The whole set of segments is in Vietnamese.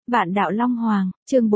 Vạn đạo Long Hoàng, chương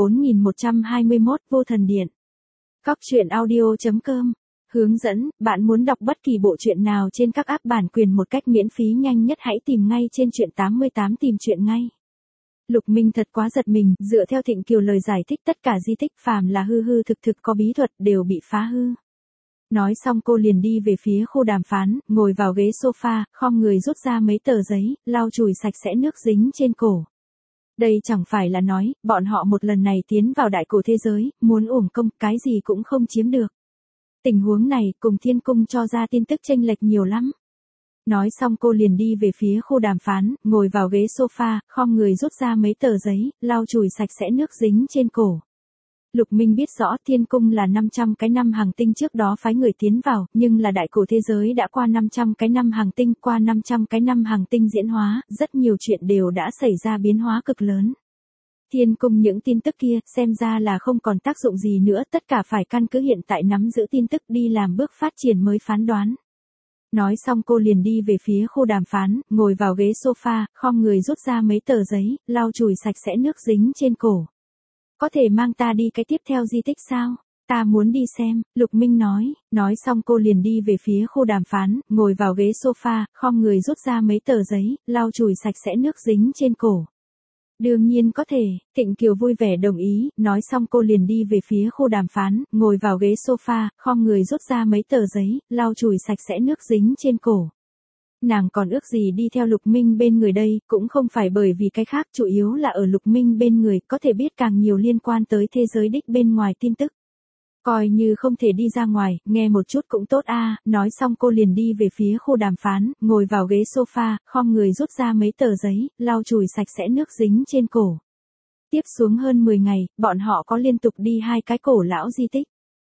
4121, Vô Thần Điện. Cóc truyện audio.com. Hướng dẫn, bạn muốn đọc bất kỳ bộ truyện nào trên các app bản quyền một cách miễn phí nhanh nhất hãy tìm ngay trên truyện 88 tìm truyện ngay. Lục Minh thật quá giật mình, dựa theo Thịnh Kiều lời giải thích tất cả di tích phàm là hư hư thực thực có bí thuật đều bị phá hư. Nói xong cô liền đi về phía khu đàm phán, ngồi vào ghế sofa, khom người rút ra mấy tờ giấy, lau chùi sạch sẽ nước dính trên cổ. Đây chẳng phải là nói, bọn họ một lần này tiến vào đại cổ thế giới, muốn uổng công, cái gì cũng không chiếm được. Tình huống này, cùng Thiên Cung cho ra tin tức chênh lệch nhiều lắm. Nói xong cô liền đi về phía khu đàm phán, ngồi vào ghế sofa, khom người rút ra mấy tờ giấy, lau chùi sạch sẽ nước dính trên cổ. Lục Minh biết rõ Thiên Cung là 500 cái năm hàng tinh trước đó phái người tiến vào, nhưng là đại cổ thế giới đã qua 500 cái năm hàng tinh, qua 500 cái năm hàng tinh diễn hóa, rất nhiều chuyện đều đã xảy ra biến hóa cực lớn. Thiên Cung những tin tức kia, xem ra là không còn tác dụng gì nữa, tất cả phải căn cứ hiện tại nắm giữ tin tức đi làm bước phát triển mới phán đoán. Nói xong cô liền đi về phía khu đàm phán, ngồi vào ghế sofa, khom người rút ra mấy tờ giấy, lau chùi sạch sẽ nước dính trên cổ. Có thể mang ta đi cái tiếp theo di tích sao? Ta muốn đi xem, Lục Minh nói xong cô liền đi về phía khu đàm phán, ngồi vào ghế sofa, khom người rút ra mấy tờ giấy, lau chùi sạch sẽ nước dính trên cổ. Đương nhiên có thể, Thịnh Kiều vui vẻ đồng ý, nói xong cô liền đi về phía khu đàm phán, ngồi vào ghế sofa, khom người rút ra mấy tờ giấy, lau chùi sạch sẽ nước dính trên cổ. Nàng còn ước gì đi theo Lục Minh bên người đây, cũng không phải bởi vì cái khác, chủ yếu là ở Lục Minh bên người, có thể biết càng nhiều liên quan tới thế giới đích bên ngoài tin tức. Coi như không thể đi ra ngoài, nghe một chút cũng tốt a. Nói xong cô liền đi về phía khu đàm phán, ngồi vào ghế sofa, khom người rút ra mấy tờ giấy, lau chùi sạch sẽ nước dính trên cổ. Tiếp xuống hơn 10 ngày, bọn họ có liên tục đi 2 cái cổ lão di tích.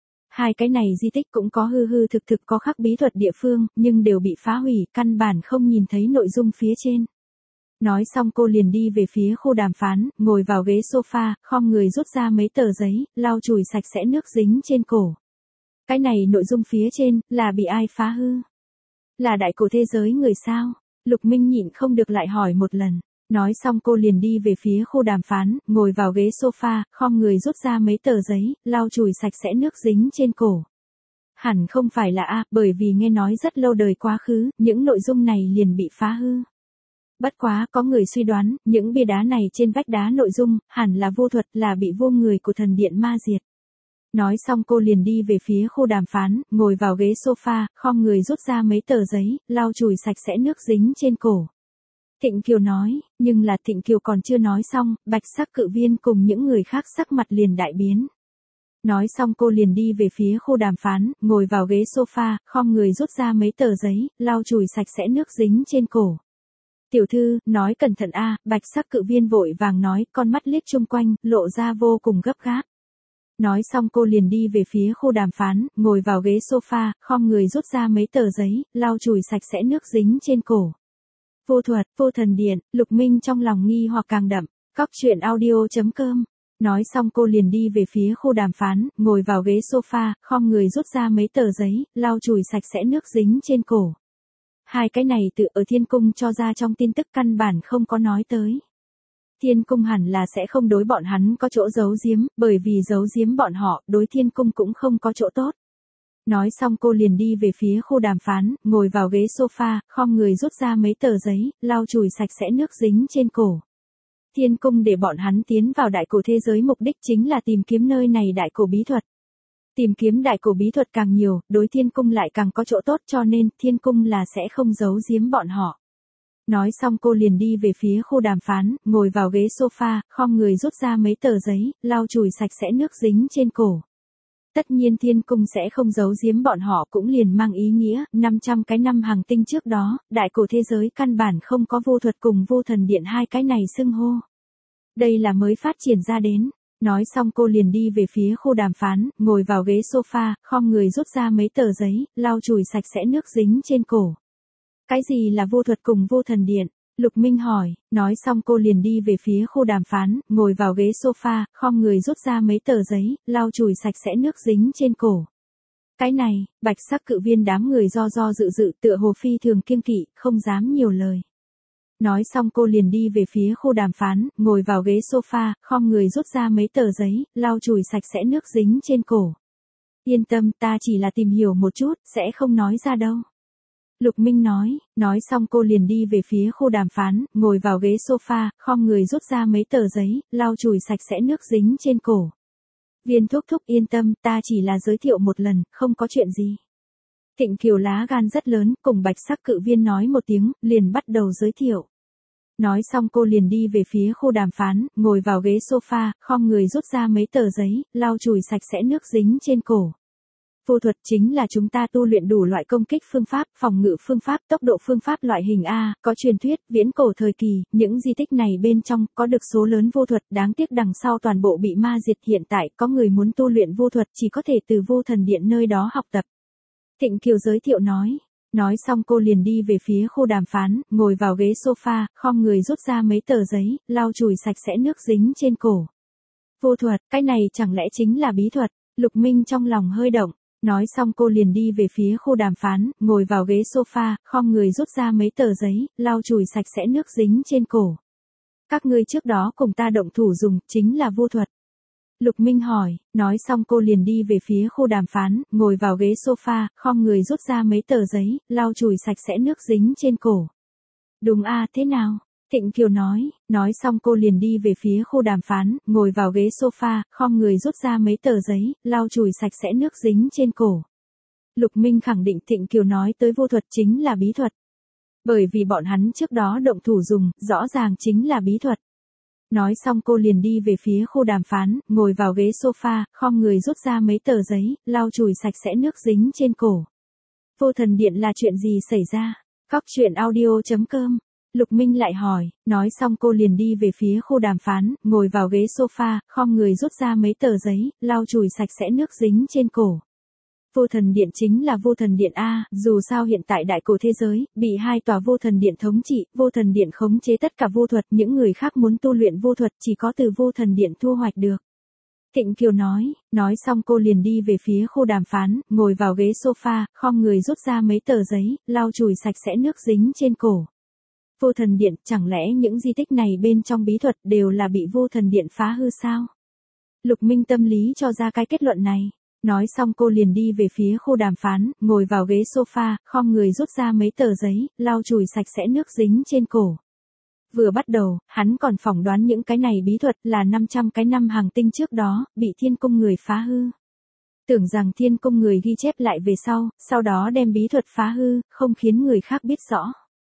2 cái này di tích cũng có hư hư thực thực có khắc bí thuật địa phương, nhưng đều bị phá hủy, căn bản không nhìn thấy nội dung phía trên. Nói xong cô liền đi về phía khu đàm phán, ngồi vào ghế sofa, khom người rút ra mấy tờ giấy, lau chùi sạch sẽ nước dính trên cổ. Cái này nội dung phía trên, là bị ai phá hư? Là đại cổ thế giới người sao? Lục Minh nhịn không được lại hỏi một lần. Nói xong cô liền đi về phía khu đàm phán, ngồi vào ghế sofa, khom người rút ra mấy tờ giấy, lau chùi sạch sẽ nước dính trên cổ. Hẳn không phải là bởi vì nghe nói rất lâu đời quá khứ, những nội dung này liền bị phá hư. Bất quá có người suy đoán, những bia đá này trên vách đá nội dung, hẳn là vô thuật, là bị vô người của thần điện ma diệt. Nói xong cô liền đi về phía khu đàm phán, ngồi vào ghế sofa, khom người rút ra mấy tờ giấy, lau chùi sạch sẽ nước dính trên cổ. Thịnh Kiều nói, nhưng là Thịnh Kiều còn chưa nói xong, Bạch Sắc Cự Viên cùng những người khác sắc mặt liền đại biến. Nói xong cô liền đi về phía khu đàm phán, ngồi vào ghế sofa, khom người rút ra mấy tờ giấy, lau chùi sạch sẽ nước dính trên cổ. Tiểu thư, nói cẩn thận Bạch Sắc Cự Viên vội vàng nói, con mắt liếc chung quanh, lộ ra vô cùng gấp gáp. Nói xong cô liền đi về phía khu đàm phán, ngồi vào ghế sofa, khom người rút ra mấy tờ giấy, lau chùi sạch sẽ nước dính trên cổ. Vô thuật, vô thần điện, Lục Minh trong lòng nghi hoặc càng đậm, cóc truyện audio.com. Nói xong cô liền đi về phía khu đàm phán, ngồi vào ghế sofa, khom người rút ra mấy tờ giấy, lau chùi sạch sẽ nước dính trên cổ. 2 cái này tự ở Thiên Cung cho ra trong tin tức căn bản không có nói tới. Thiên Cung hẳn là sẽ không đối bọn hắn có chỗ giấu giếm, bởi vì giấu giếm bọn họ, đối Thiên Cung cũng không có chỗ tốt. Nói xong cô liền đi về phía khu đàm phán, ngồi vào ghế sofa, khom người rút ra mấy tờ giấy, lau chùi sạch sẽ nước dính trên cổ. Thiên Cung để bọn hắn tiến vào đại cổ thế giới mục đích chính là tìm kiếm nơi này đại cổ bí thuật. Tìm kiếm đại cổ bí thuật càng nhiều, đối Thiên Cung lại càng có chỗ tốt cho nên Thiên Cung là sẽ không giấu giếm bọn họ. Nói xong cô liền đi về phía khu đàm phán, ngồi vào ghế sofa, khom người rút ra mấy tờ giấy, lau chùi sạch sẽ nước dính trên cổ. Tất nhiên Thiên Cung sẽ không giấu giếm bọn họ cũng liền mang ý nghĩa, 500 cái năm hàng tinh trước đó, đại cổ thế giới căn bản không có vô thuật cùng vô thần điện 2 cái này xưng hô. Đây là mới phát triển ra đến. Nói xong cô liền đi về phía khu đàm phán, ngồi vào ghế sofa, khom người rút ra mấy tờ giấy, lau chùi sạch sẽ nước dính trên cổ. Cái gì là vô thuật cùng vô thần điện? Lục Minh hỏi, nói xong cô liền đi về phía khu đàm phán, ngồi vào ghế sofa, khom người rút ra mấy tờ giấy, lau chùi sạch sẽ nước dính trên cổ. Cái này, Bạch Sắc Cự Viên đám người do dự tựa hồ phi thường kiêng kỵ, không dám nhiều lời. Nói xong cô liền đi về phía khu đàm phán, ngồi vào ghế sofa, khom người rút ra mấy tờ giấy, lau chùi sạch sẽ nước dính trên cổ. Yên tâm, ta chỉ là tìm hiểu một chút, sẽ không nói ra đâu. Lục Minh nói xong cô liền đi về phía khu đàm phán, ngồi vào ghế sofa, khom người rút ra mấy tờ giấy, lau chùi sạch sẽ nước dính trên cổ. Viên thúc thúc yên tâm, ta chỉ là giới thiệu một lần, không có chuyện gì. Thịnh Kiều lá gan rất lớn, cùng bạch sắc cự viên nói một tiếng, liền bắt đầu giới thiệu. Nói xong cô liền đi về phía khu đàm phán, ngồi vào ghế sofa, khom người rút ra mấy tờ giấy, lau chùi sạch sẽ nước dính trên cổ. Vô thuật chính là chúng ta tu luyện đủ loại công kích phương pháp, phòng ngự phương pháp, tốc độ phương pháp loại hình A, có truyền thuyết, viễn cổ thời kỳ, những di tích này bên trong có được số lớn vô thuật, đáng tiếc đằng sau toàn bộ bị ma diệt, hiện tại có người muốn tu luyện vô thuật chỉ có thể từ vô thần điện nơi đó học tập. Thịnh Kiều giới thiệu nói xong cô liền đi về phía khu đàm phán, ngồi vào ghế sofa, khom người rút ra mấy tờ giấy, lau chùi sạch sẽ nước dính trên cổ. Vô thuật, cái này chẳng lẽ chính là bí thuật? Lục Minh trong lòng hơi động. Nói xong cô liền đi về phía khu đàm phán, ngồi vào ghế sofa, khom người rút ra mấy tờ giấy, lau chùi sạch sẽ nước dính trên cổ. Các ngươi trước đó cùng ta động thủ dùng, chính là vô thuật. Lục Minh hỏi, nói xong cô liền đi về phía khu đàm phán, ngồi vào ghế sofa, khom người rút ra mấy tờ giấy, lau chùi sạch sẽ nước dính trên cổ. Đúng a, thế nào? Thịnh Kiều nói xong cô liền đi về phía khu đàm phán, ngồi vào ghế sofa, khom người rút ra mấy tờ giấy, lau chùi sạch sẽ nước dính trên cổ. Lục Minh khẳng định Thịnh Kiều nói tới vô thuật chính là bí thuật. Bởi vì bọn hắn trước đó động thủ dùng, rõ ràng chính là bí thuật. Nói xong cô liền đi về phía khu đàm phán, ngồi vào ghế sofa, khom người rút ra mấy tờ giấy, lau chùi sạch sẽ nước dính trên cổ. Vô thần điện là chuyện gì xảy ra? Cóc truyện audio.com. Lục Minh lại hỏi, nói xong cô liền đi về phía khu đàm phán, ngồi vào ghế sofa, khom người rút ra mấy tờ giấy, lau chùi sạch sẽ nước dính trên cổ. Vô thần điện chính là vô thần điện A, dù sao hiện tại đại cổ thế giới, bị hai tòa vô thần điện thống trị, vô thần điện khống chế tất cả vô thuật, những người khác muốn tu luyện vô thuật chỉ có từ vô thần điện thu hoạch được. Thịnh Kiều nói xong cô liền đi về phía khu đàm phán, ngồi vào ghế sofa, khom người rút ra mấy tờ giấy, lau chùi sạch sẽ nước dính trên cổ. Vô thần điện, chẳng lẽ những di tích này bên trong bí thuật đều là bị vô thần điện phá hư sao? Lục Minh tâm lý cho ra cái kết luận này. Nói xong cô liền đi về phía khu đàm phán, ngồi vào ghế sofa, khom người rút ra mấy tờ giấy, lau chùi sạch sẽ nước dính trên cổ. Vừa bắt đầu, hắn còn phỏng đoán những cái này bí thuật là 500 cái năm hàng tinh trước đó, bị thiên cung người phá hư. Tưởng rằng thiên cung người ghi chép lại về sau đó đem bí thuật phá hư, không khiến người khác biết rõ.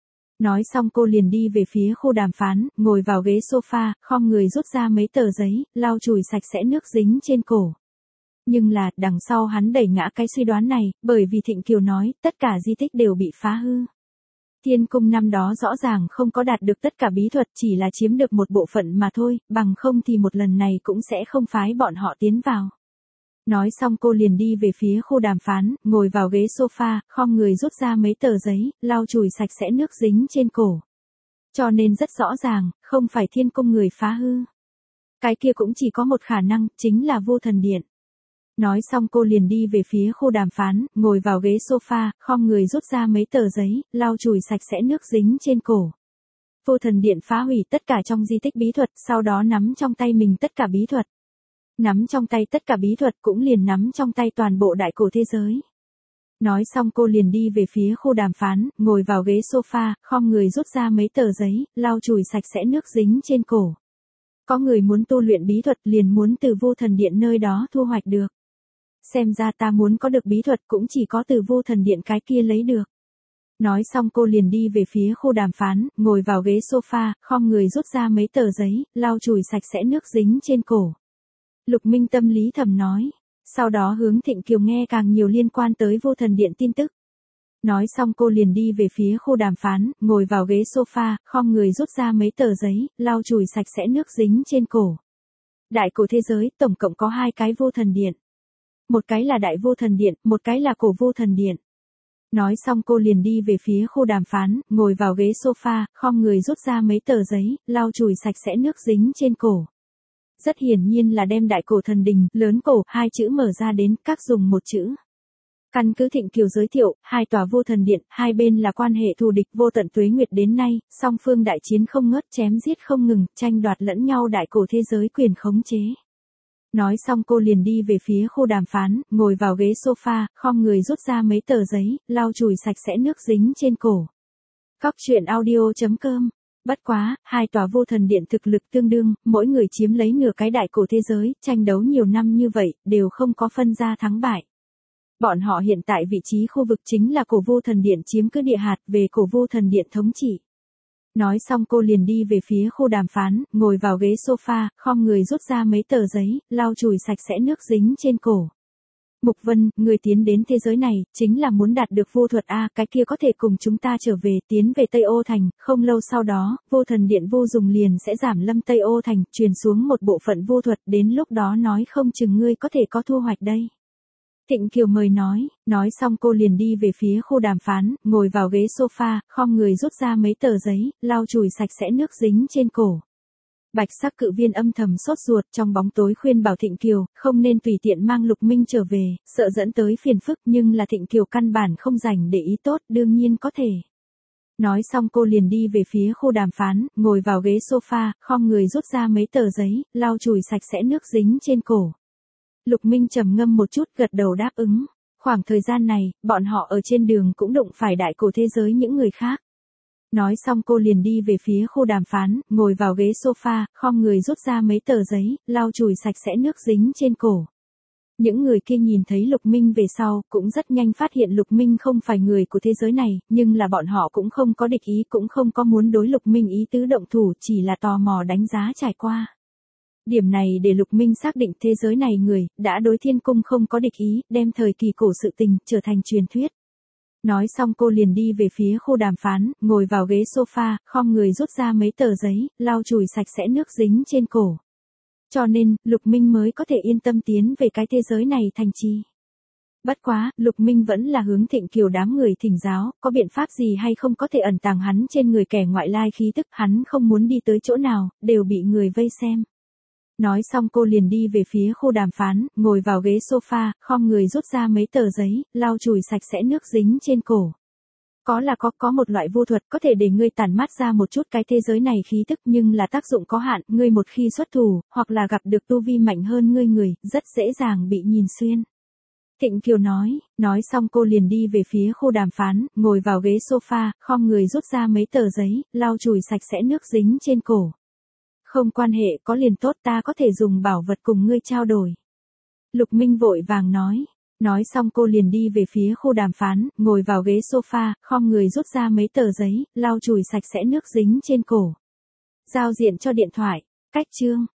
Nói xong cô liền đi về phía khu đàm phán, ngồi vào ghế sofa, khom người rút ra mấy tờ giấy, lau chùi sạch sẽ nước dính trên cổ. Nhưng là, đằng sau hắn đẩy ngã cái suy đoán này, bởi vì Thịnh Kiều nói, tất cả di tích đều bị phá hư. Thiên cung năm đó rõ ràng không có đạt được tất cả bí thuật, chỉ là chiếm được một bộ phận mà thôi, bằng không thì một lần này cũng sẽ không phái bọn họ tiến vào. Nói xong cô liền đi về phía khu đàm phán, ngồi vào ghế sofa, khom người rút ra mấy tờ giấy, lau chùi sạch sẽ nước dính trên cổ. Cho nên rất rõ ràng, không phải thiên cung người phá hư. Cái kia cũng chỉ có một khả năng, chính là vô thần điện. Nói xong cô liền đi về phía khu đàm phán, ngồi vào ghế sofa, khom người rút ra mấy tờ giấy, lau chùi sạch sẽ nước dính trên cổ. Vô thần điện phá hủy tất cả trong di tích bí thuật, sau đó nắm trong tay mình tất cả bí thuật. Nắm trong tay tất cả bí thuật cũng liền nắm trong tay toàn bộ đại cổ thế giới. Nói xong cô liền đi về phía khu đàm phán, ngồi vào ghế sofa, khom người rút ra mấy tờ giấy, lau chùi sạch sẽ nước dính trên cổ. Có người muốn tu luyện bí thuật liền muốn từ vô thần điện nơi đó thu hoạch được. Xem ra ta muốn có được bí thuật cũng chỉ có từ vô thần điện cái kia lấy được. Nói xong cô liền đi về phía khu đàm phán, ngồi vào ghế sofa, khom người rút ra mấy tờ giấy, lau chùi sạch sẽ nước dính trên cổ. Lục Minh tâm lý thầm nói. Sau đó hướng Thịnh Kiều nghe càng nhiều liên quan tới vô thần điện tin tức. Nói xong cô liền đi về phía khu đàm phán, ngồi vào ghế sofa, khom người rút ra mấy tờ giấy, lau chùi sạch sẽ nước dính trên cổ. Đại cổ thế giới, tổng cộng có 2 cái vô thần điện. Một cái là đại vô thần điện, một cái là cổ vô thần điện. Nói xong cô liền đi về phía khu đàm phán, ngồi vào ghế sofa, khom người rút ra mấy tờ giấy, lau chùi sạch sẽ nước dính trên cổ. Rất hiển nhiên là đem đại cổ thần đình, lớn cổ, 2 chữ mở ra đến, các dùng một chữ. Căn cứ Thịnh Kiều giới thiệu, hai tòa vô thần điện, hai bên là quan hệ thù địch vô tận tuế nguyệt đến nay, song phương đại chiến không ngớt, chém giết không ngừng, tranh đoạt lẫn nhau đại cổ thế giới quyền khống chế. Nói xong cô liền đi về phía khu đàm phán, ngồi vào ghế sofa, khom người rút ra mấy tờ giấy, lau chùi sạch sẽ nước dính trên cổ. Cóc truyện audio.com. Bất quá, hai tòa vô thần điện thực lực tương đương, mỗi người chiếm lấy nửa cái đại cổ thế giới, tranh đấu nhiều năm như vậy, đều không có phân ra thắng bại. Bọn họ hiện tại vị trí khu vực chính là cổ vô thần điện chiếm cứ địa hạt về cổ vô thần điện thống trị. Nói xong cô liền đi về phía khu đàm phán, ngồi vào ghế sofa, khom người rút ra mấy tờ giấy, lau chùi sạch sẽ nước dính trên cổ. Mục Vân, người tiến đến thế giới này, chính là muốn đạt được vô thuật A, cái kia có thể cùng chúng ta trở về, tiến về Tây Ô Thành, không lâu sau đó, vô thần điện vô dùng liền sẽ giảm lâm Tây Ô Thành, truyền xuống một bộ phận vô thuật, đến lúc đó nói không chừng ngươi có thể có thu hoạch đây. Thịnh Kiều mời nói xong cô liền đi về phía khu đàm phán, ngồi vào ghế sofa, khom người rút ra mấy tờ giấy, lau chùi sạch sẽ nước dính trên cổ. Bạch sắc cự viên âm thầm sốt ruột trong bóng tối khuyên bảo Thịnh Kiều, không nên tùy tiện mang Lục Minh trở về, sợ dẫn tới phiền phức nhưng là Thịnh Kiều căn bản không dành để ý tốt, đương nhiên có thể. Nói xong cô liền đi về phía khu đàm phán, ngồi vào ghế sofa, khom người rút ra mấy tờ giấy, lau chùi sạch sẽ nước dính trên cổ. Lục Minh trầm ngâm một chút gật đầu đáp ứng. Khoảng thời gian này, bọn họ ở trên đường cũng đụng phải đại cổ thế giới những người khác. Nói xong cô liền đi về phía khu đàm phán, ngồi vào ghế sofa, khom người rút ra mấy tờ giấy, lau chùi sạch sẽ nước dính trên cổ. Những người kia nhìn thấy Lục Minh về sau, cũng rất nhanh phát hiện Lục Minh không phải người của thế giới này, nhưng là bọn họ cũng không có địch ý, cũng không có muốn đối Lục Minh ý tứ động thủ, chỉ là tò mò đánh giá trải qua. Điểm này để Lục Minh xác định thế giới này người, đã đối thiên cung không có địch ý, đem thời kỳ cổ sự tình, trở thành truyền thuyết. Nói xong cô liền đi về phía khu đàm phán, ngồi vào ghế sofa, khom người rút ra mấy tờ giấy, lau chùi sạch sẽ nước dính trên cổ. Cho nên, Lục Minh mới có thể yên tâm tiến về cái thế giới này thành trì. Bất quá, Lục Minh vẫn là hướng Thịnh Kiều đám người thỉnh giáo, có biện pháp gì hay không có thể ẩn tàng hắn trên người kẻ ngoại lai khí tức, hắn không muốn đi tới chỗ nào, đều bị người vây xem. Nói xong cô liền đi về phía khu đàm phán, ngồi vào ghế sofa, khom người rút ra mấy tờ giấy, lau chùi sạch sẽ nước dính trên cổ. Có một loại vô thuật có thể để ngươi tản mát ra một chút cái thế giới này khí tức nhưng là tác dụng có hạn, ngươi một khi xuất thủ, hoặc là gặp được tu vi mạnh hơn ngươi người, rất dễ dàng bị nhìn xuyên. Thịnh Kiều nói xong cô liền đi về phía khu đàm phán, ngồi vào ghế sofa, khom người rút ra mấy tờ giấy, lau chùi sạch sẽ nước dính trên cổ. Không quan hệ, có liền tốt, ta có thể dùng bảo vật cùng ngươi trao đổi. Lục Minh vội vàng nói xong cô liền đi về phía khu đàm phán, ngồi vào ghế sofa, khom người rút ra mấy tờ giấy, lau chùi sạch sẽ nước dính trên cổ. Giao diện cho điện thoại, cách chương.